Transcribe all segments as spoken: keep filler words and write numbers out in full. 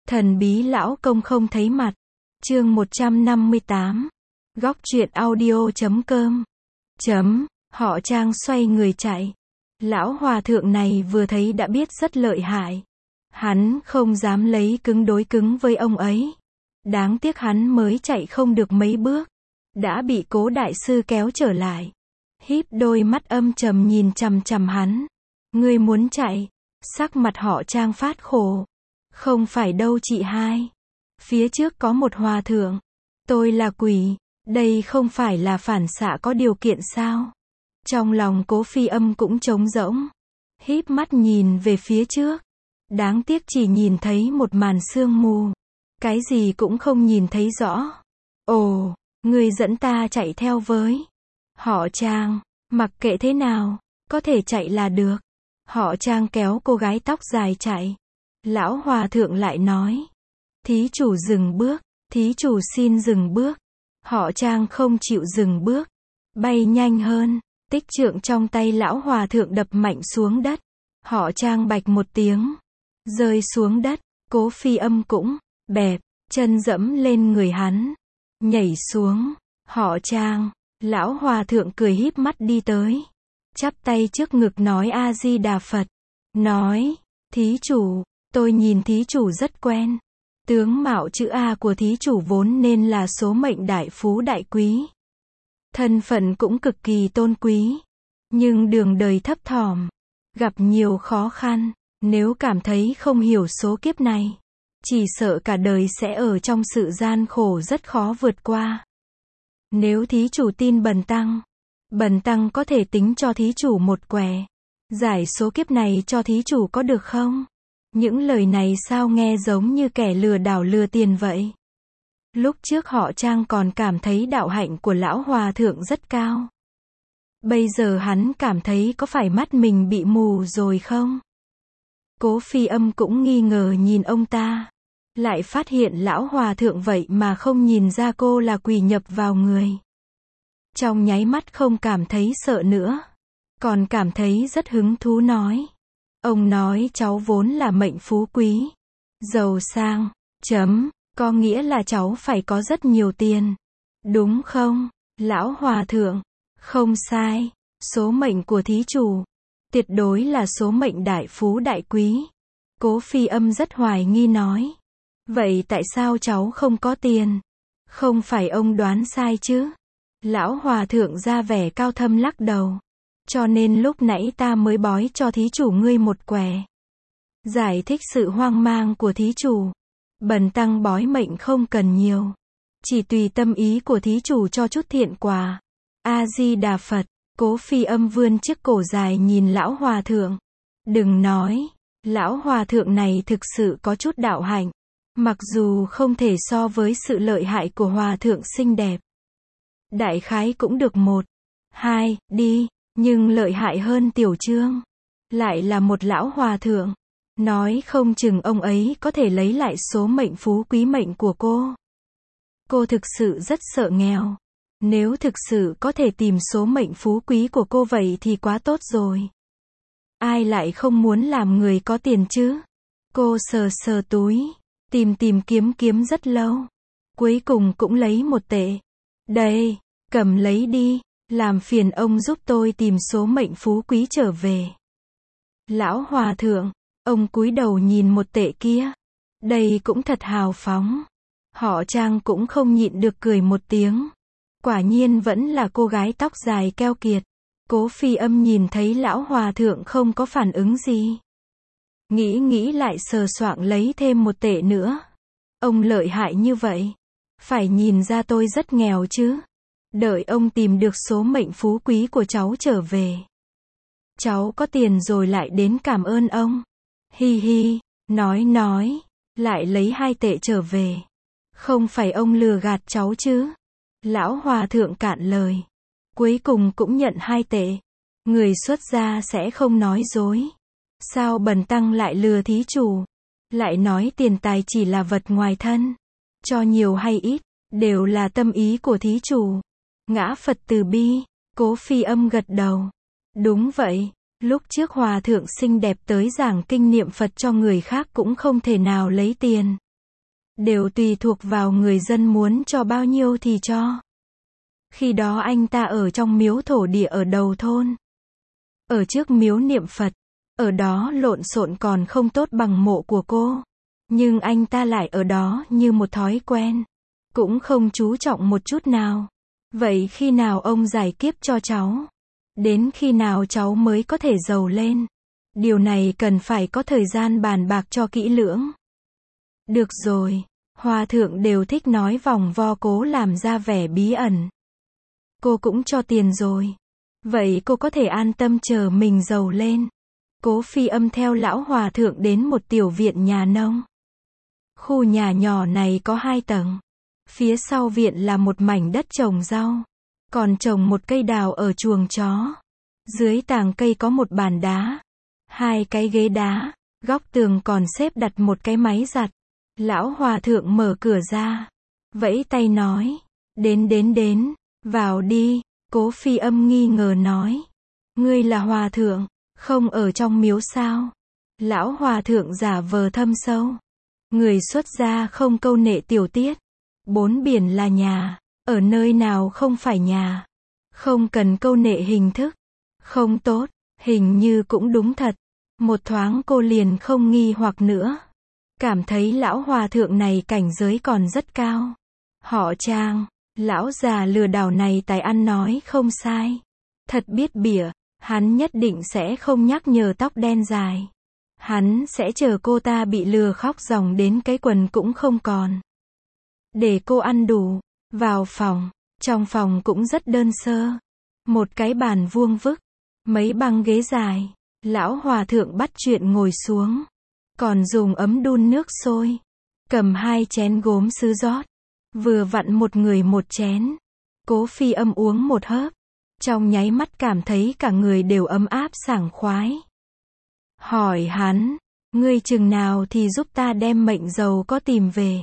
Thần bí lão công không thấy mặt. Chương một trăm năm mươi tám. Góc truyện audio chấm com. Chấm, họ Trang xoay người chạy. Lão hòa thượng này vừa thấy đã biết rất lợi hại. Hắn không dám lấy cứng đối cứng với ông ấy. Đáng tiếc hắn mới chạy không được mấy bước, đã bị Cố đại sư kéo trở lại. Híp đôi mắt âm trầm nhìn chằm chằm hắn. Ngươi muốn chạy? Sắc mặt họ Trang phát khổ. Không phải đâu chị hai. Phía trước có một hòa thượng. Tôi là quỷ. Đây không phải là phản xạ có điều kiện sao? Trong lòng Cố Phi Âm cũng trống rỗng. Híp mắt nhìn về phía trước. Đáng tiếc chỉ nhìn thấy một màn sương mù. Cái gì cũng không nhìn thấy rõ. Ồ, ngươi dẫn ta chạy theo với. Họ Trang, mặc kệ thế nào, có thể chạy là được. Họ Trang kéo cô gái tóc dài chạy. Lão hòa thượng lại nói. Thí chủ dừng bước, thí chủ xin dừng bước. Họ Trang không chịu dừng bước. Bay nhanh hơn, tích trượng trong tay lão hòa thượng đập mạnh xuống đất. Họ Trang bạch một tiếng. Rơi xuống đất, Cố Phi Âm cũng, bẹp, chân dẫm lên người hắn. Nhảy xuống, họ Trang, lão hòa thượng cười híp mắt đi tới. Chắp tay trước ngực nói A-di-đà Phật. Nói, thí chủ, tôi nhìn thí chủ rất quen. Tướng mạo chữ A của thí chủ vốn nên là số mệnh đại phú đại quý. Thân phận cũng cực kỳ tôn quý. Nhưng đường đời thấp thỏm, gặp nhiều khó khăn. Nếu cảm thấy không hiểu số kiếp này, chỉ sợ cả đời sẽ ở trong sự gian khổ rất khó vượt qua. Nếu thí chủ tin bần tăng, bần tăng có thể tính cho thí chủ một quẻ, giải số kiếp này cho thí chủ có được không? Những lời này sao nghe giống như kẻ lừa đảo lừa tiền vậy? Lúc trước họ Trang còn cảm thấy đạo hạnh của lão hòa thượng rất cao. Bây giờ hắn cảm thấy có phải mắt mình bị mù rồi không? Cố Phi Âm cũng nghi ngờ nhìn ông ta. Lại phát hiện lão hòa thượng vậy mà không nhìn ra cô là quỷ nhập vào người. Trong nháy mắt không cảm thấy sợ nữa. Còn cảm thấy rất hứng thú nói. Ông nói cháu vốn là mệnh phú quý. Giàu sang, chấm, có nghĩa là cháu phải có rất nhiều tiền. Đúng không, lão hòa thượng? Không sai, số mệnh của thí chủ tuyệt đối là số mệnh đại phú đại quý. Cố Phi Âm rất hoài nghi nói. Vậy tại sao cháu không có tiền? Không phải ông đoán sai chứ? Lão hòa thượng ra vẻ cao thâm lắc đầu. Cho nên lúc nãy ta mới bói cho thí chủ ngươi một quẻ. Giải thích sự hoang mang của thí chủ. Bần tăng bói mệnh không cần nhiều. Chỉ tùy tâm ý của thí chủ cho chút thiện quà. A-di-đà Phật. Cố Phi Âm vươn chiếc cổ dài nhìn lão hòa thượng. Đừng nói, lão hòa thượng này thực sự có chút đạo hạnh. Mặc dù không thể so với sự lợi hại của hòa thượng xinh đẹp. Đại khái cũng được một, hai, đi, nhưng lợi hại hơn Tiểu Trương. Lại là một lão hòa thượng. Nói không chừng ông ấy có thể lấy lại số mệnh phú quý mệnh của cô. Cô thực sự rất sợ nghèo. Nếu thực sự có thể tìm số mệnh phú quý của cô vậy thì quá tốt rồi. Ai lại không muốn làm người có tiền chứ? Cô sờ sờ túi, tìm tìm kiếm kiếm rất lâu. Cuối cùng cũng lấy một tệ. Đây, cầm lấy đi, làm phiền ông giúp tôi tìm số mệnh phú quý trở về. Lão hòa thượng, ông cúi đầu nhìn một tệ kia. Đây cũng thật hào phóng. Họ Trang cũng không nhịn được cười một tiếng. Quả nhiên vẫn là cô gái tóc dài keo kiệt. Cố Phi Âm nhìn thấy lão hòa thượng không có phản ứng gì. Nghĩ nghĩ lại sờ soạng lấy thêm một tệ nữa. Ông lợi hại như vậy. Phải nhìn ra tôi rất nghèo chứ. Đợi ông tìm được số mệnh phú quý của cháu trở về. Cháu có tiền rồi lại đến cảm ơn ông. Hi hi, nói nói, lại lấy hai tệ trở về. Không phải ông lừa gạt cháu chứ? Lão hòa thượng cạn lời. Cuối cùng cũng nhận hai tệ. Người xuất gia sẽ không nói dối. Sao bần tăng lại lừa thí chủ? Lại nói tiền tài chỉ là vật ngoài thân. Cho nhiều hay ít, đều là tâm ý của thí chủ. Ngã Phật từ bi. Cố Phi Âm gật đầu. Đúng vậy, lúc trước hòa thượng xinh đẹp tới giảng kinh niệm Phật cho người khác cũng không thể nào lấy tiền. đều tùy thuộc vào người dân muốn cho bao nhiêu thì cho. Khi đó anh ta ở trong miếu thổ địa ở đầu thôn. Ở trước miếu niệm Phật. Ở đó lộn xộn còn không tốt bằng mộ của cô. Nhưng anh ta lại ở đó như một thói quen. Cũng không chú trọng một chút nào. Vậy khi nào ông giải kiếp cho cháu? Đến khi nào cháu mới có thể giàu lên? Điều này cần phải có thời gian bàn bạc cho kỹ lưỡng. Được rồi. Hòa thượng đều thích nói vòng vo cố làm ra vẻ bí ẩn. Cô cũng cho tiền rồi. Vậy cô có thể an tâm chờ mình giàu lên. Cố Phi Âm theo lão hòa thượng đến một tiểu viện nhà nông. Khu nhà nhỏ này có hai tầng. Phía sau viện là một mảnh đất trồng rau. Còn trồng một cây đào ở chuồng chó. Dưới tàng cây có một bàn đá. Hai cái ghế đá. Góc tường còn xếp đặt một cái máy giặt. Lão hòa thượng mở cửa ra. Vẫy tay nói. Đến đến đến. Vào đi. Cố Phi Âm nghi ngờ nói. Ngươi là hòa thượng, không ở trong miếu sao? Lão hòa thượng giả vờ thâm sâu. Người xuất gia không câu nệ tiểu tiết. Bốn biển là nhà, ở nơi nào không phải nhà. Không cần câu nệ hình thức. Không tốt, hình như cũng đúng thật. Một thoáng cô liền không nghi hoặc nữa. Cảm thấy lão hòa thượng này cảnh giới còn rất cao. Họ Trang, lão già lừa đảo này tài ăn nói không sai. Thật biết bỉa, hắn nhất định sẽ không nhắc nhở tóc đen dài. Hắn sẽ chờ cô ta bị lừa khóc ròng đến cái quần cũng không còn. Để cô ăn đủ, vào phòng, trong phòng cũng rất đơn sơ. Một cái bàn vuông vức, mấy băng ghế dài, lão hòa thượng bắt chuyện ngồi xuống. Còn dùng ấm đun nước sôi, cầm hai chén gốm sứ rót. Vừa vặn một người một chén. Cố Phi Âm uống một hớp. Trong nháy mắt cảm thấy cả người đều ấm áp sảng khoái. Hỏi hắn, ngươi chừng nào thì giúp ta đem mệnh giàu có tìm về.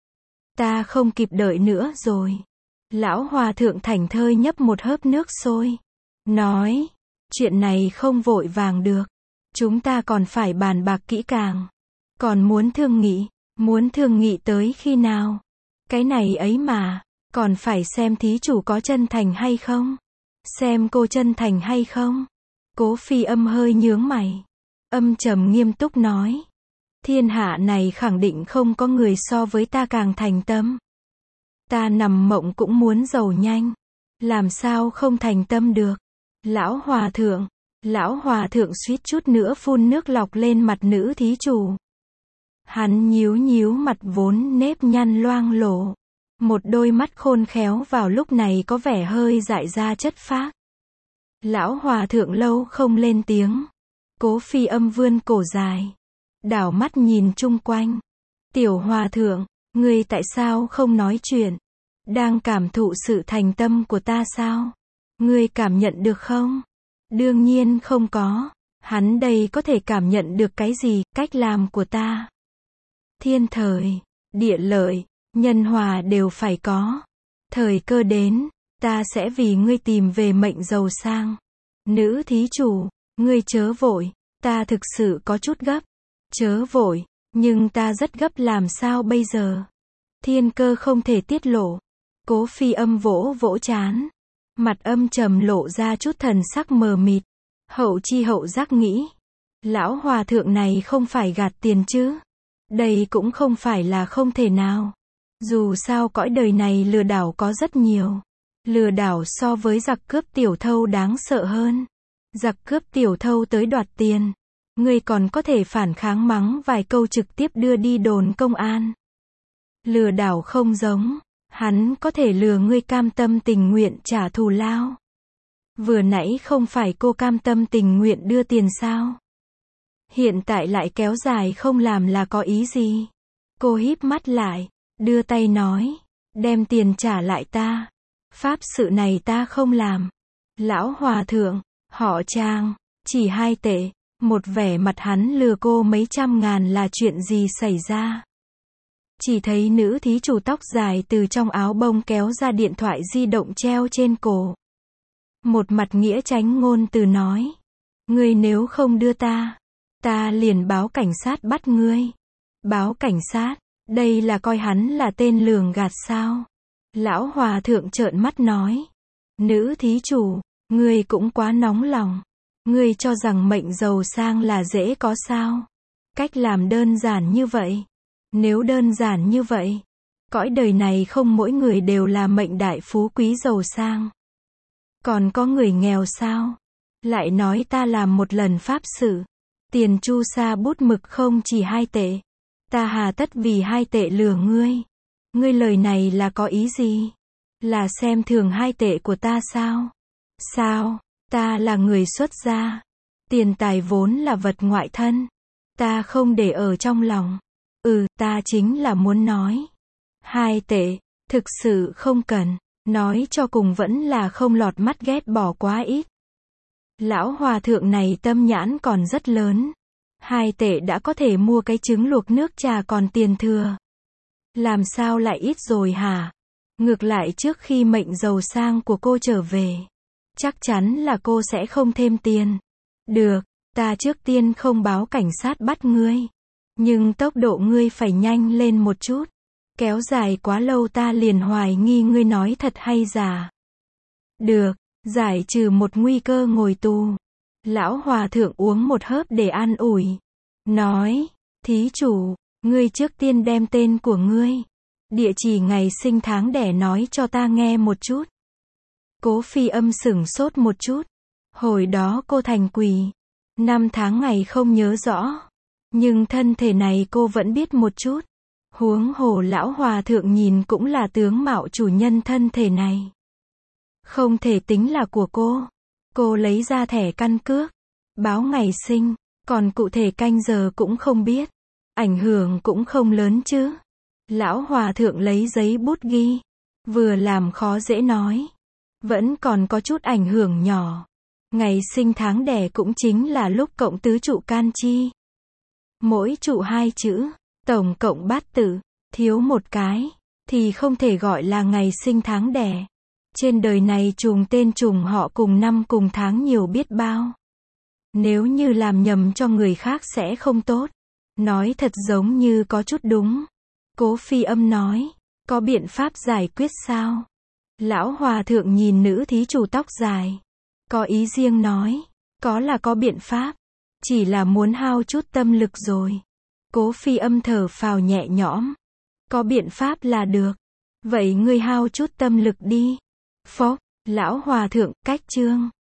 Ta không kịp đợi nữa rồi. Lão hòa thượng thảnh thơi nhấp một hớp nước sôi. Nói, chuyện này không vội vàng được. Chúng ta còn phải bàn bạc kỹ càng. Còn muốn thương nghị, muốn thương nghị tới khi nào? Cái này ấy mà, còn phải xem thí chủ có chân thành hay không? Xem cô chân thành hay không? Cố Phi Âm hơi nhướng mày. Âm trầm nghiêm túc nói. Thiên hạ này khẳng định không có người so với ta càng thành tâm. Ta nằm mộng cũng muốn giàu nhanh. Làm sao không thành tâm được? Lão hòa thượng, lão hòa thượng suýt chút nữa phun nước lọc lên mặt nữ thí chủ. Hắn nhíu nhíu mặt vốn nếp nhăn loang lổ. Một đôi mắt khôn khéo vào lúc này có vẻ hơi dại ra chất phác. Lão hòa thượng lâu không lên tiếng. Cố Phi Âm vươn cổ dài. Đảo mắt nhìn chung quanh. Tiểu hòa thượng, ngươi tại sao không nói chuyện? Đang cảm thụ sự thành tâm của ta sao? Ngươi cảm nhận được không? Đương nhiên không có. Hắn đây có thể cảm nhận được cái gì, cách làm của ta. Thiên thời, địa lợi, nhân hòa đều phải có. Thời cơ đến, ta sẽ vì ngươi tìm về mệnh giàu sang. Nữ thí chủ, ngươi chớ vội, ta thực sự có chút gấp. Chớ vội, nhưng ta rất gấp làm sao bây giờ? Thiên cơ không thể tiết lộ. Cố Phi Âm vỗ vỗ trán. Mặt âm trầm lộ ra chút thần sắc mờ mịt. Hậu chi hậu giác nghĩ. Lão hòa thượng này không phải gạt tiền chứ? Đây cũng không phải là không thể nào. Dù sao cõi đời này lừa đảo có rất nhiều. Lừa đảo so với giặc cướp tiểu thâu đáng sợ hơn. Giặc cướp tiểu thâu tới đoạt tiền. Ngươi còn có thể phản kháng mắng vài câu trực tiếp đưa đi đồn công an. Lừa đảo không giống. Hắn có thể lừa ngươi cam tâm tình nguyện trả thù lao. Vừa nãy không phải cô cam tâm tình nguyện đưa tiền sao? Hiện tại lại kéo dài không làm là có ý gì? Cô híp mắt lại, đưa tay nói, đem tiền trả lại ta. Pháp sự này ta không làm. Lão hòa thượng, họ Trang, chỉ hai tệ, một vẻ mặt hắn lừa cô mấy trăm ngàn là chuyện gì xảy ra? Chỉ thấy nữ thí chủ tóc dài từ trong áo bông kéo ra điện thoại di động treo trên cổ. Một mặt nghĩa tránh ngôn từ nói, ngươi nếu không đưa ta, ta liền báo cảnh sát bắt ngươi. Báo cảnh sát, Đây là coi hắn là tên lường gạt sao? Lão hòa thượng trợn mắt nói. Nữ thí chủ, ngươi cũng quá nóng lòng. Ngươi cho rằng mệnh giàu sang là dễ có sao? Cách làm đơn giản như vậy. Nếu đơn giản như vậy, cõi đời này không mỗi người đều là mệnh đại phú quý giàu sang. Còn có người nghèo sao? Lại nói ta làm một lần pháp sự. Tiền chu sa bút mực không chỉ hai tệ. Ta hà tất vì hai tệ lừa ngươi. Ngươi lời này là có ý gì? Là xem thường hai tệ của ta sao? Sao? Ta là người xuất gia. Tiền tài vốn là vật ngoại thân. Ta không để ở trong lòng. Ừ, ta chính là muốn nói. Hai tệ, thực sự không cần. Nói cho cùng vẫn là không lọt mắt ghét bỏ quá ít. Lão hòa thượng này tâm nhãn còn rất lớn. Hai tệ đã có thể mua cái trứng luộc nước trà còn tiền thừa. Làm sao lại ít rồi hả? Ngược lại trước khi mệnh giàu sang của cô trở về, chắc chắn là cô sẽ không thêm tiền. Được, ta trước tiên không báo cảnh sát bắt ngươi. Nhưng tốc độ ngươi phải nhanh lên một chút. Kéo dài quá lâu ta liền hoài nghi ngươi nói thật hay giả. Được, giải trừ một nguy cơ ngồi tù. Lão hòa thượng uống một hớp để an ủi. Nói, thí chủ, ngươi trước tiên đem tên của ngươi, địa chỉ ngày sinh tháng đẻ nói cho ta nghe một chút. Cố Phi Âm sửng sốt một chút. Hồi đó cô thành quỷ. Năm tháng ngày không nhớ rõ. Nhưng thân thể này cô vẫn biết một chút. Huống hồ lão hòa thượng nhìn cũng là tướng mạo chủ nhân thân thể này. Không thể tính là của cô. Cô lấy ra thẻ căn cước, báo ngày sinh, còn cụ thể canh giờ cũng không biết. Ảnh hưởng cũng không lớn chứ. Lão hòa thượng lấy giấy bút ghi. Vừa làm khó dễ nói. Vẫn còn có chút ảnh hưởng nhỏ. Ngày sinh tháng đẻ cũng chính là lúc cộng tứ trụ can chi. Mỗi trụ hai chữ, tổng cộng bát tự, thiếu một cái, thì không thể gọi là ngày sinh tháng đẻ. Trên đời này trùng tên trùng họ cùng năm cùng tháng nhiều biết bao. Nếu như làm nhầm cho người khác sẽ không tốt. Nói thật giống như có chút đúng. Cố Phi Âm nói, có biện pháp giải quyết sao? Lão hòa thượng nhìn nữ thí chủ tóc dài. Có ý riêng nói, có là có biện pháp. Chỉ là muốn hao chút tâm lực rồi. Cố Phi Âm thở phào nhẹ nhõm. Có biện pháp là được. Vậy ngươi hao chút tâm lực đi. Phó, lão hòa thượng, cách chương.